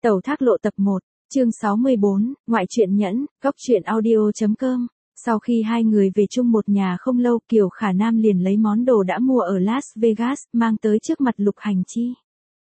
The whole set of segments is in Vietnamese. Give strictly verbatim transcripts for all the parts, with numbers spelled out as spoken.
Tẩu thác lộ tập một, chương sáu mươi bốn, ngoại truyện nhẫn, góc truyện audio.com. Sau khi hai người về chung một nhà không lâu, Kiều Khả Nam liền lấy món đồ đã mua ở Las Vegas, mang tới trước mặt Lục Hành Chi.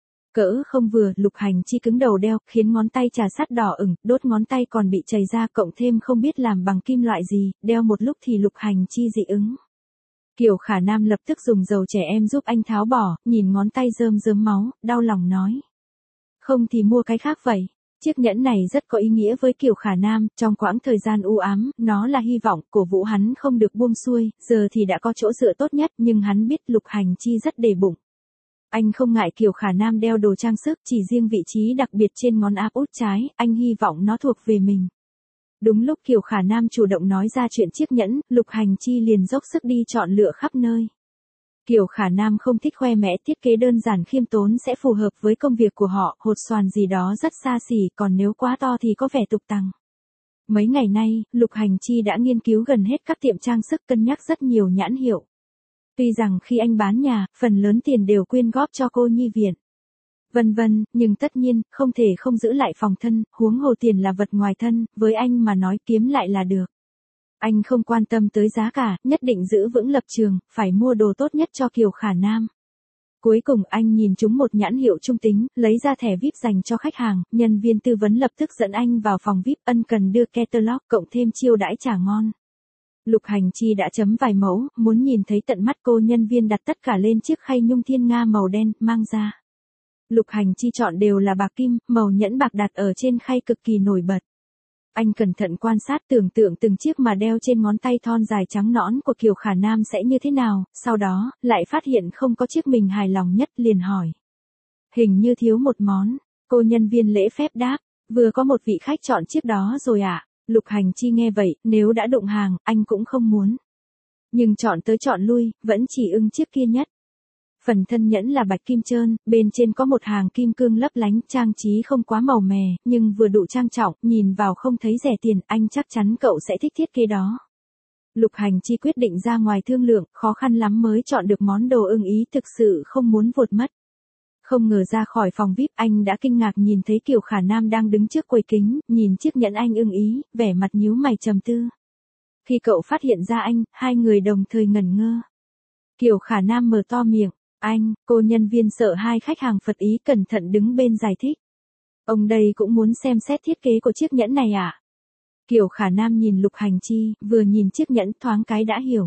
Cỡ không vừa, Lục Hành Chi cứng đầu đeo, khiến ngón tay trà sắt đỏ ửng, đốt ngón tay còn bị chảy ra, cộng thêm không biết làm bằng kim loại gì, đeo một lúc thì Lục Hành Chi dị ứng. Kiều Khả Nam lập tức dùng dầu trẻ em giúp anh tháo bỏ, nhìn ngón tay rơm rớm máu, đau lòng nói. Không thì mua cái khác vậy. Chiếc nhẫn này rất có ý nghĩa với Kiều Khả Nam, trong quãng thời gian u ám, nó là hy vọng, cổ vũ hắn không được buông xuôi, giờ thì đã có chỗ dựa tốt nhất, nhưng hắn biết Lục Hành Chi rất đề bụng. Anh không ngại Kiều Khả Nam đeo đồ trang sức, chỉ riêng vị trí đặc biệt trên ngón áp út trái, anh hy vọng nó thuộc về mình. Đúng lúc Kiều Khả Nam chủ động nói ra chuyện chiếc nhẫn, Lục Hành Chi liền dốc sức đi chọn lựa khắp nơi. Kiều Khả Nam không thích khoe mẽ, thiết kế đơn giản khiêm tốn sẽ phù hợp với công việc của họ, hột xoàn gì đó rất xa xỉ, còn nếu quá to thì có vẻ tục tằng. Mấy ngày nay, Lục Hành Chi đã nghiên cứu gần hết các tiệm trang sức, cân nhắc rất nhiều nhãn hiệu. Tuy rằng khi anh bán nhà, phần lớn tiền đều quyên góp cho cô nhi viện. Vân vân, nhưng tất nhiên, không thể không giữ lại phòng thân, huống hồ tiền là vật ngoài thân, với anh mà nói kiếm lại là được. Anh không quan tâm tới giá cả, nhất định giữ vững lập trường, phải mua đồ tốt nhất cho Kiều Khả Nam. Cuối cùng anh nhìn trúng một nhãn hiệu trung tính, lấy ra thẻ vi ai pi dành cho khách hàng, nhân viên tư vấn lập tức dẫn anh vào phòng vi ai pi, ân cần đưa catalog, cộng thêm chiêu đãi trà ngon. Lục Hành Chi đã chấm vài mẫu, muốn nhìn thấy tận mắt cô, nhân viên đặt tất cả lên chiếc khay nhung thiên nga màu đen, mang ra. Lục Hành Chi chọn đều là bạc kim, màu nhẫn bạc đặt ở trên khay cực kỳ nổi bật. Anh cẩn thận quan sát, tưởng tượng từng chiếc mà đeo trên ngón tay thon dài trắng nõn của Kiều Khả Nam sẽ như thế nào, sau đó, lại phát hiện không có chiếc mình hài lòng nhất, liền hỏi. Hình như thiếu một món, cô nhân viên lễ phép đáp, vừa có một vị khách chọn chiếc đó rồi ạ. À? Lục Hành Chi nghe vậy, nếu đã đụng hàng, anh cũng không muốn. Nhưng chọn tới chọn lui, vẫn chỉ ưng chiếc kia nhất. Phần thân nhẫn là bạch kim trơn, bên trên có một hàng kim cương lấp lánh, trang trí không quá màu mè, nhưng vừa đủ trang trọng, nhìn vào không thấy rẻ tiền, anh chắc chắn cậu sẽ thích thiết kế đó. Lục Hành Chi quyết định ra ngoài thương lượng, khó khăn lắm mới chọn được món đồ ưng ý, thực sự không muốn vụt mất. Không ngờ ra khỏi phòng vi ai pi, anh đã kinh ngạc nhìn thấy Kiều Khả Nam đang đứng trước quầy kính, nhìn chiếc nhẫn anh ưng ý, vẻ mặt nhíu mày trầm tư. Khi cậu phát hiện ra anh, hai người đồng thời ngẩn ngơ. Kiều Khả Nam mở to miệng. Anh, cô nhân viên sợ hai khách hàng phật ý, cẩn thận đứng bên giải thích. Ông đây cũng muốn xem xét thiết kế của chiếc nhẫn này à? Kiều Khả Nam nhìn Lục Hành Chi, vừa nhìn chiếc nhẫn thoáng cái đã hiểu.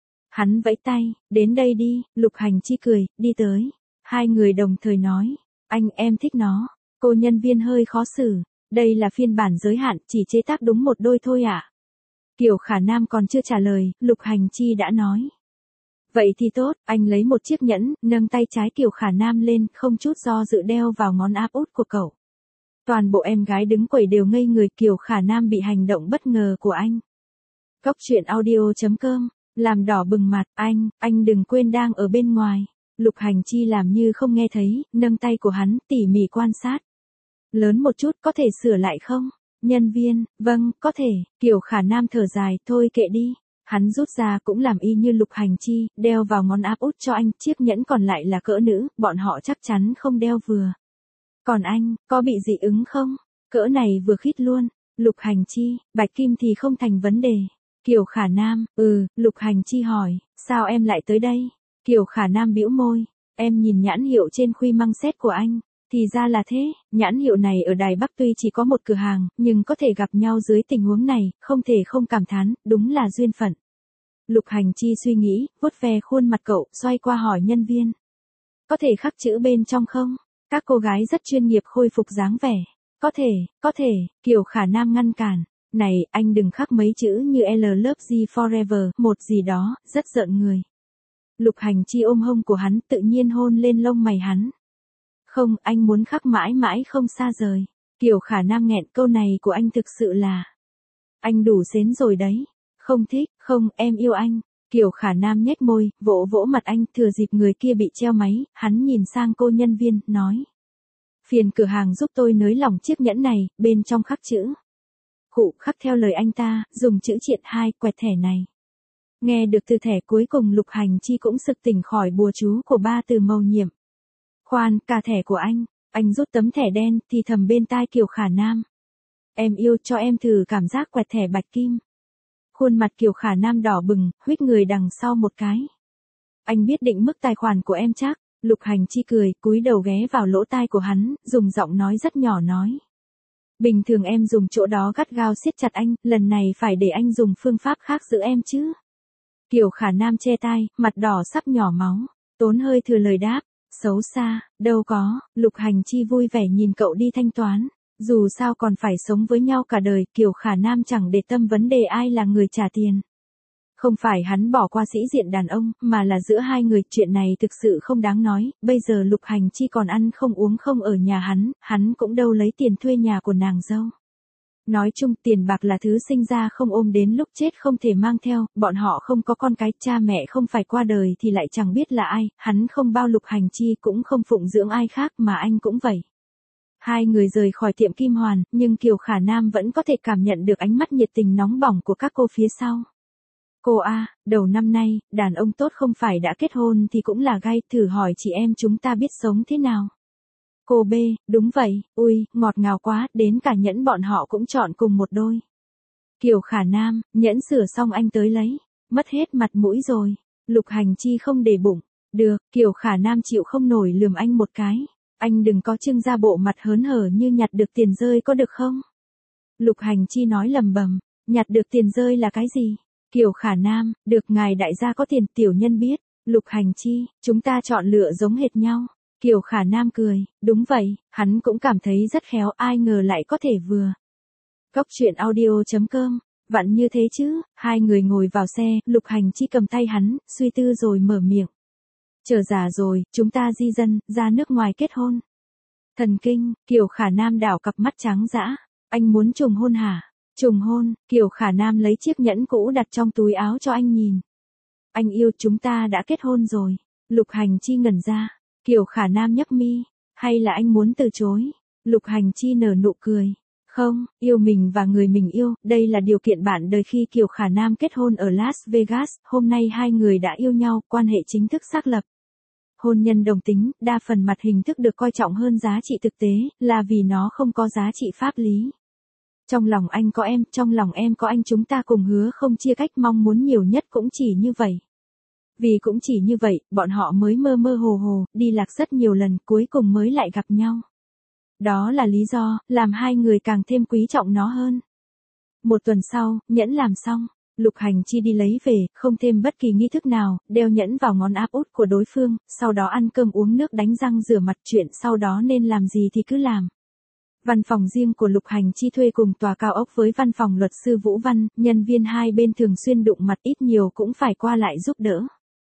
Hắn vẫy tay, đến đây đi, Lục Hành Chi cười, đi tới. Hai người đồng thời nói, anh em thích nó. Cô nhân viên hơi khó xử, đây là phiên bản giới hạn, chỉ chế tác đúng một đôi thôi ạ. À? Kiều Khả Nam còn chưa trả lời, Lục Hành Chi đã nói. Vậy thì tốt, anh lấy một chiếc nhẫn, nâng tay trái Kiều Khả Nam lên, không chút do dự đeo vào ngón áp út của cậu. Toàn bộ em gái đứng quầy đều ngây người, Kiều Khả Nam bị hành động bất ngờ của anh. Góc truyện audio.com, làm đỏ bừng mặt, anh, anh đừng quên đang ở bên ngoài. Lục Hành Chi làm như không nghe thấy, nâng tay của hắn, tỉ mỉ quan sát. Lớn một chút, có thể sửa lại không? Nhân viên, vâng, có thể, Kiều Khả Nam thở dài, thôi kệ đi. Hắn rút ra cũng làm y như Lục Hành Chi, đeo vào ngón áp út cho anh, chiếc nhẫn còn lại là cỡ nữ, bọn họ chắc chắn không đeo vừa. Còn anh, có bị dị ứng không? Cỡ này vừa khít luôn. Lục Hành Chi, bạch kim thì không thành vấn đề. Kiều Khả Nam, ừ, Lục Hành Chi hỏi, sao em lại tới đây? Kiều Khả Nam bĩu môi, em nhìn nhãn hiệu trên khuy măng xét của anh. Thì ra là thế, nhãn hiệu này ở Đài Bắc tuy chỉ có một cửa hàng, nhưng có thể gặp nhau dưới tình huống này, không thể không cảm thán, đúng là duyên phận. Lục Hành Chi suy nghĩ, vuốt ve khuôn mặt cậu, xoay qua hỏi nhân viên. Có thể khắc chữ bên trong không? Các cô gái rất chuyên nghiệp khôi phục dáng vẻ. Có thể, có thể, Kiều Khả Nam ngăn cản. Này, anh đừng khắc mấy chữ như L Love You Forever, một gì đó, rất rợn người. Lục Hành Chi ôm hông của hắn, tự nhiên hôn lên lông mày hắn. Không, anh muốn khắc mãi mãi không xa rời. Kiều Khả Nam nghẹn, câu này của anh thực sự là. Anh đủ xến rồi đấy. Không thích, không, em yêu anh. Kiều Khả Nam nhếch môi, vỗ vỗ mặt anh, thừa dịp người kia bị treo máy, hắn nhìn sang cô nhân viên, nói. Phiền cửa hàng giúp tôi nới lỏng chiếc nhẫn này, bên trong khắc chữ. Khụ khắc theo lời anh ta, dùng chữ triện hai, quẹt thẻ này. Nghe được từ thẻ cuối cùng Lục Hành Chi cũng sực tỉnh khỏi bùa chú của ba từ mầu nhiệm. Khoan, cả thẻ của anh. Anh rút tấm thẻ đen, thì thầm bên tai Kiều Khả Nam. Em yêu, cho em thử cảm giác quẹt thẻ bạch kim. Khuôn mặt Kiều Khả Nam đỏ bừng, huých người đằng sau một cái. Anh biết định mức tài khoản của em chắc. Lục Hành Chi cười, cúi đầu ghé vào lỗ tai của hắn, dùng giọng nói rất nhỏ nói. Bình thường em dùng chỗ đó gắt gao siết chặt anh, lần này phải để anh dùng phương pháp khác giữ em chứ. Kiều Khả Nam che tai, mặt đỏ sắp nhỏ máu, tốn hơi thừa lời đáp, xấu xa, đâu có. Lục Hành Chi vui vẻ nhìn cậu đi thanh toán, dù sao còn phải sống với nhau cả đời. Kiều Khả Nam chẳng để tâm vấn đề ai là người trả tiền. Không phải hắn bỏ qua sĩ diện đàn ông, mà là giữa hai người, chuyện này thực sự không đáng nói. Bây giờ Lục Hành Chi còn ăn không uống không ở nhà hắn, hắn cũng đâu lấy tiền thuê nhà của nàng dâu. Nói chung tiền bạc là thứ sinh ra không ôm đến lúc chết không thể mang theo, bọn họ không có con cái, cha mẹ không phải qua đời thì lại chẳng biết là ai, hắn không bao Lục Hành Chi cũng không phụng dưỡng ai khác, mà anh cũng vậy. Hai người rời khỏi tiệm kim hoàn, nhưng Kiều Khả Nam vẫn có thể cảm nhận được ánh mắt nhiệt tình nóng bỏng của các cô phía sau. Cô A, đầu năm nay, đàn ông tốt không phải đã kết hôn thì cũng là gay, thử hỏi chị em chúng ta biết sống thế nào. Cô B, đúng vậy, ui, ngọt ngào quá, đến cả nhẫn bọn họ cũng chọn cùng một đôi. Kiều Khả Nam, nhẫn sửa xong anh tới lấy, mất hết mặt mũi rồi. Lục Hành Chi không để bụng, được. Kiều Khả Nam chịu không nổi lườm anh một cái. Anh đừng có trưng ra bộ mặt hớn hở như nhặt được tiền rơi có được không? Lục Hành Chi nói lầm bầm, nhặt được tiền rơi là cái gì? Kiều Khả Nam, được ngài đại gia có tiền, tiểu nhân biết. Lục Hành Chi, chúng ta chọn lựa giống hệt nhau. Kiều Khả Nam cười, đúng vậy, hắn cũng cảm thấy rất khéo, ai ngờ lại có thể vừa. Cốc truyện audio chấm com, vặn như thế chứ. Hai người ngồi vào xe, Lục Hành Chi cầm tay hắn, suy tư rồi mở miệng. Chờ già rồi, chúng ta di dân, ra nước ngoài kết hôn. Thần kinh. Kiều Khả Nam đảo cặp mắt trắng dã. Anh muốn trùng hôn hả? Trùng hôn. Kiều Khả Nam lấy chiếc nhẫn cũ đặt trong túi áo cho anh nhìn. Anh yêu, chúng ta đã kết hôn rồi. Lục Hành Chi ngẩn ra. Kiều Khả Nam nhấc mi. Hay là anh muốn từ chối? Lục Hành Chi nở nụ cười. Không, yêu mình và người mình yêu, đây là điều kiện bạn đời. Khi Kiều Khả Nam kết hôn ở Las Vegas, hôm nay hai người đã yêu nhau, quan hệ chính thức xác lập. Hôn nhân đồng tính, đa phần mặt hình thức được coi trọng hơn giá trị thực tế, là vì nó không có giá trị pháp lý. Trong lòng anh có em, trong lòng em có anh, chúng ta cùng hứa không chia cách, mong muốn nhiều nhất cũng chỉ như vậy. Vì cũng chỉ như vậy, bọn họ mới mơ mơ hồ hồ, đi lạc rất nhiều lần, cuối cùng mới lại gặp nhau. Đó là lý do, làm hai người càng thêm quý trọng nó hơn. Một tuần sau, nhẫn làm xong, Lục Hành Chi đi lấy về, không thêm bất kỳ nghi thức nào, đeo nhẫn vào ngón áp út của đối phương, sau đó ăn cơm uống nước đánh răng rửa mặt, chuyện sau đó nên làm gì thì cứ làm. Văn phòng riêng của Lục Hành Chi thuê cùng tòa cao ốc với văn phòng luật sư Vũ Văn, nhân viên hai bên thường xuyên đụng mặt, ít nhiều cũng phải qua lại giúp đỡ.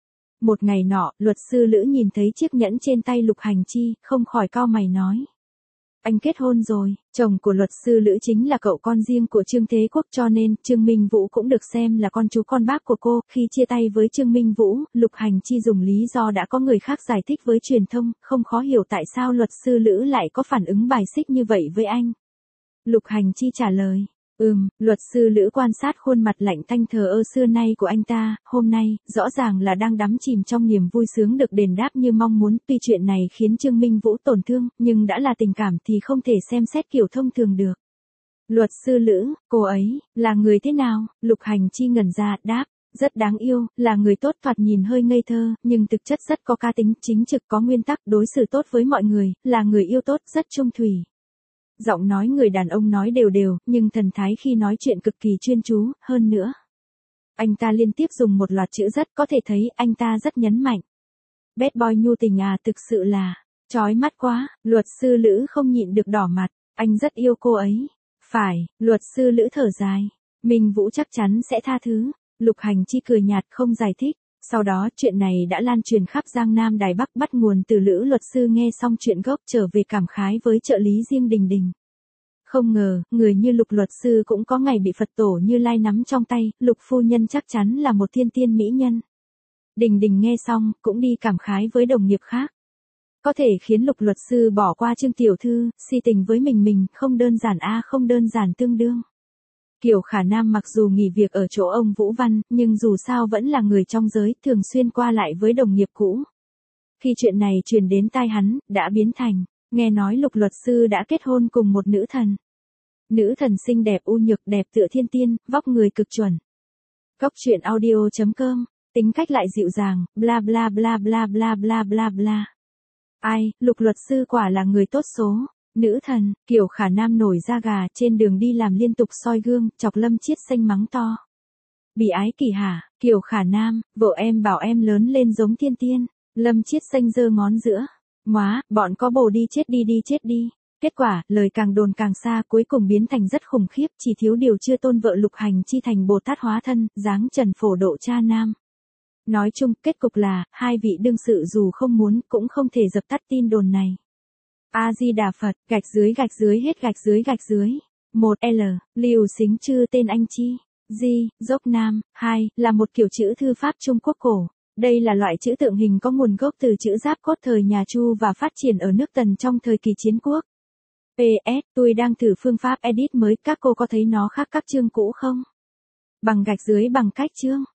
Một ngày nọ, luật sư Lữ nhìn thấy chiếc nhẫn trên tay Lục Hành Chi, không khỏi cau mày nói. Anh kết hôn rồi. Chồng của luật sư Lữ chính là cậu con riêng của Trương Thế Quốc, cho nên Trương Minh Vũ cũng được xem là con chú con bác của cô. Khi chia tay với Trương Minh Vũ, Lục Hành Chi dùng lý do đã có người khác giải thích với truyền thông, không khó hiểu tại sao luật sư Lữ lại có phản ứng bài xích như vậy với anh. Lục Hành Chi trả lời. Ừm. Luật sư Lữ quan sát khuôn mặt lạnh tanh thờ ơ xưa nay của anh ta, hôm nay, rõ ràng là đang đắm chìm trong niềm vui sướng được đền đáp như mong muốn. Tuy chuyện này khiến Trương Minh Vũ tổn thương, nhưng đã là tình cảm thì không thể xem xét kiểu thông thường được. Luật sư Lữ, cô ấy, là người thế nào? Lục Hành Chi ngẩn ra, đáp, rất đáng yêu, là người tốt, thoạt nhìn hơi ngây thơ, nhưng thực chất rất có cá tính, chính trực, có nguyên tắc, đối xử tốt với mọi người, là người yêu tốt, rất trung thủy. Giọng nói người đàn ông nói đều đều, nhưng thần thái khi nói chuyện cực kỳ chuyên chú, hơn nữa. Anh ta liên tiếp dùng một loạt chữ rất, có thể thấy anh ta rất nhấn mạnh. Bad boy nhu tình à, thực sự là, chói mắt quá. Luật sư Lữ không nhịn được đỏ mặt, anh rất yêu cô ấy. Phải. Luật sư Lữ thở dài. Minh Vũ chắc chắn sẽ tha thứ. Lục Hành Chi cười nhạt không giải thích. Sau đó, chuyện này đã lan truyền khắp Giang Nam Đài Bắc, bắt nguồn từ Lữ luật sư nghe xong chuyện gốc trở về cảm khái với trợ lý riêng Đình Đình. Không ngờ, người như Lục luật sư cũng có ngày bị Phật tổ Như Lai nắm trong tay, Lục phu nhân chắc chắn là một thiên tiên mỹ nhân. Đình Đình nghe xong, cũng đi cảm khái với đồng nghiệp khác. Có thể khiến Lục luật sư bỏ qua Trương tiểu thư, si tình với mình mình, không đơn giản a, không đơn giản tương đương. Kiều Khả Nam mặc dù nghỉ việc ở chỗ ông Vũ Văn, nhưng dù sao vẫn là người trong giới, thường xuyên qua lại với đồng nghiệp cũ. Khi chuyện này truyền đến tai hắn, đã biến thành Nghe nói Lục luật sư đã kết hôn cùng một nữ thần. Nữ thần xinh đẹp u nhược đẹp tựa thiên tiên, vóc người cực chuẩn. Cốc truyện audio chấm com, tính cách lại dịu dàng, bla bla bla bla bla bla bla bla. Ai, Lục luật sư quả là người tốt số. Nữ thần, Kiều Khả Nam nổi da gà trên đường đi làm liên tục soi gương, chọc Lâm Chiết Xanh mắng to. Bị ái kỳ hả, Kiều Khả Nam, vợ em bảo em lớn lên giống thiên tiên. Lâm Chiết Xanh giơ ngón giữa. Móa, bọn có bồ đi chết đi đi chết đi. Kết quả, lời càng đồn càng xa cuối cùng biến thành rất khủng khiếp, chỉ thiếu điều chưa tôn vợ Lục Hành Chi thành Bồ Tát hóa thân, dáng trần phổ độ cha nam. Nói chung, kết cục là, hai vị đương sự dù không muốn, cũng không thể dập tắt tin đồn này. A-di-đà Phật, gạch dưới gạch dưới hết gạch dưới gạch dưới. một L, Liều Xính Chư tên anh Chi. Di, dốc Nam. hai Là một kiểu chữ thư pháp Trung Quốc cổ. Đây là loại chữ tượng hình có nguồn gốc từ chữ Giáp cốt thời nhà Chu và phát triển ở nước Tần trong thời kỳ chiến quốc. pê ét, tôi đang thử phương pháp edit mới, các cô có thấy nó khác các chương cũ không? Bằng gạch dưới bằng cách chương.